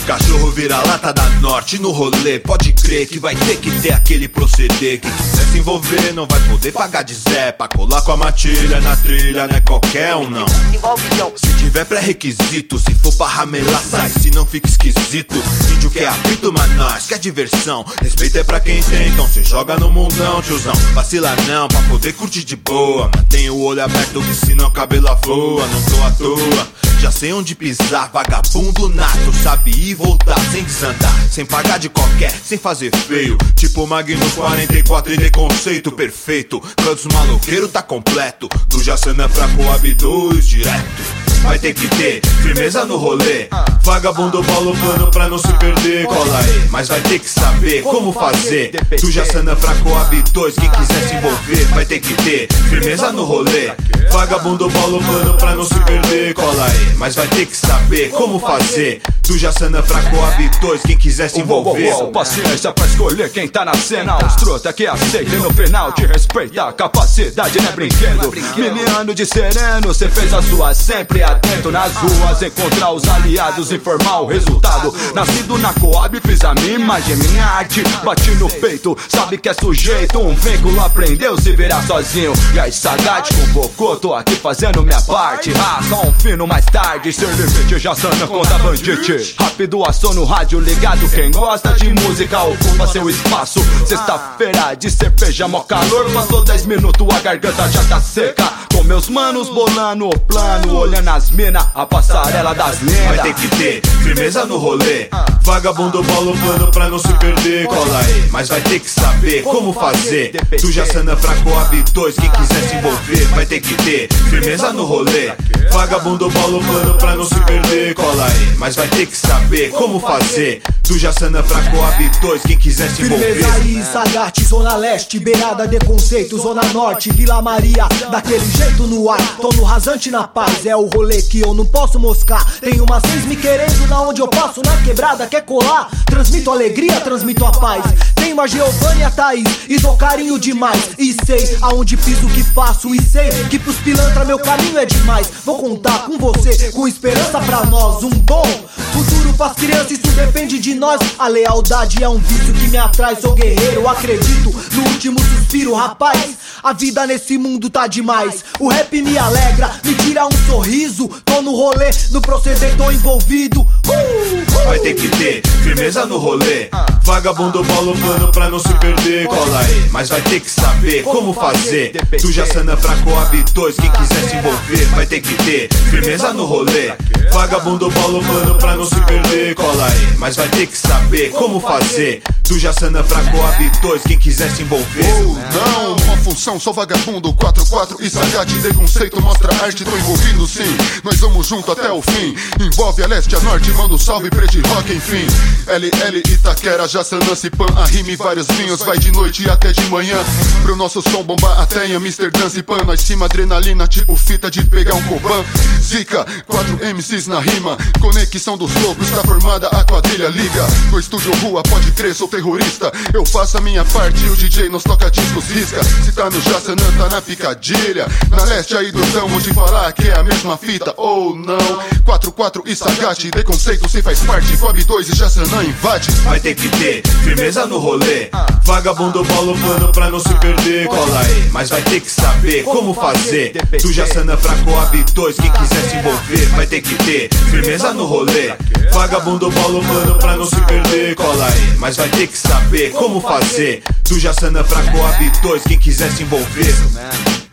cachorro vira-lata da norte no rolê. Pode crer que vai ter que ter aquele proceder. Quem quiser se envolver não vai poder pagar de Zé. Pra colar com a matilha na trilha não é qualquer um não. Se tiver pré-requisito, se for pra ramelar sai, se não fica esquisito. Índio quer apito, mas nós quer diversão. Respeito é pra quem tem, então se joga no mundão, tiozão. Vacila não, pra poder curtir de boa. Mantenha o olho aberto que senão cabelo voa. Não tô à toa, já sei onde pisar. Vagabundo nato, sabe ir e voltar sem desandar, sem pagar de qualquer, sem fazer feio. Tipo Magnus 44 e de conceito perfeito. Cantos maloqueiro tá completo. Do Jaçanã pra Coab 2 direto. Vai ter que ter firmeza no rolê. Vagabundo bola o plano pra não se perder. Cola aí, mas vai ter que saber como fazer. Do Jaçanã pra Coab 2, quem quiser se envolver vai ter que ter firmeza no rolê. Vagabundo bola o plano pra não se perder. Cola aí, mas vai ter que saber como fazer. Do Jaçanã pra Coab 2, quem quiser se envolver. Paciência pra escolher quem tá na cena. Os trota que aceita e no final te respeita. Capacidade não é brinquedo. Miliano de sereno, cê fez a sua sempre atento nas ruas. Encontrar os aliados, informar o resultado. Nascido na Coab, fiz a minha imagem, minha arte. Bati no peito, sabe que é sujeito. Um vínculo aprendeu se virar sozinho. E aí Sagat convocou, tô aqui fazendo minha parte. Só um fino mais tarde. Ser limite, Jaçanã contra bandite. Rápido ação no rádio ligado. Quem gosta de música ocupa seu espaço. Sexta-feira de cerveja, mó calor. Passou 10 minutos, a garganta já tá seca. Com meus manos bolando o plano, olhando as mina, a passarela das lendas. Vai ter que ter firmeza no rolê. Vagabundo bola o plano pra não se perder. Cola aí, mas vai ter que saber como fazer. Do Jaçanã pra Coab 2, quem quiser se envolver vai ter que ter firmeza no rolê. Vagabundo bola o plano pra não se perder. Cola aí, mas vai ter que saber como fazer. Do Jaçanã pra Coab 2, quem quiser se envolver. Firmeza aí, Sagat, Zona Leste, beirada de conceito, Zona Norte, Vila Maria, daquele jeito no ar, tô no rasante na paz. É o rolê que eu não posso moscar. Tem uma 6 me querendo na onde eu passo, na quebrada, quer colar? Transmito alegria, transmito a paz. Tenho a Giovanni e a Thaís, e dou carinho demais. E sei aonde piso o que faço. E sei que pros pilantra meu caminho é demais. Vou contar com você, com esperança pra nós. Um bom futuro pras crianças, isso depende de nós. A lealdade é um vício que me atrai. Sou guerreiro, acredito no último suspiro. Rapaz, a vida nesse mundo tá demais. O rap me alegra, me tira um sorriso. Tô no rolê, no proceder tô envolvido. Vai ter que ter firmeza no rolê. Vagabundo bola o plano pra não se perder. Cola aí, mas vai ter que saber como fazer. Do Jaçanã pra Coab 2, quem quiser se envolver vai ter que ter firmeza no rolê. Vagabundo bola o plano pra não se perder. Cola aí, mas vai ter que saber como fazer. Do Jaçanã pra Coab 2, quem quiser se envolver. Não, uma função, sou vagabundo 44 e Sagat de conceito, mostra arte, tô envolvido sim. Nós vamos junto até o fim. Envolve a leste, a norte, manda um salve pra de rock, enfim. LL, Itaquera, Jaçanã, Cipan, a rime, vários vinhos. Vai de noite até de manhã, pro nosso som bombar até em Amsterdã, Cipan. Nós cima adrenalina, tipo fita de pegar um Coban. Zica, 4 MCs na rima. Conexão dos loucos, tá formada a quadrilha, liga. No estúdio rua, pode crer, sou terrorista. Eu faço a minha parte e o DJ nos toca discos, risca. Se tá no Jaçanã, tá na picadilha. Na leste aí do Dão, vou te falar que é a mesma fita, ou não. 44 e Sagat, de conceito se faz parte. Coab 2 e Jaçanã invade. Vai ter que ter firmeza no rolê. Vagabundo bola o plano pra não se perder. Cola aí, mas vai ter que saber como fazer. Do Jaçanã pra Coab 2, quem quiser se envolver vai ter que ter firmeza no rolê. Vagabundo bola o plano pra não se perder. Cola aí, mas vai ter que saber como fazer. Do Jaçanã pra Coab 2, quem quiser se envolver.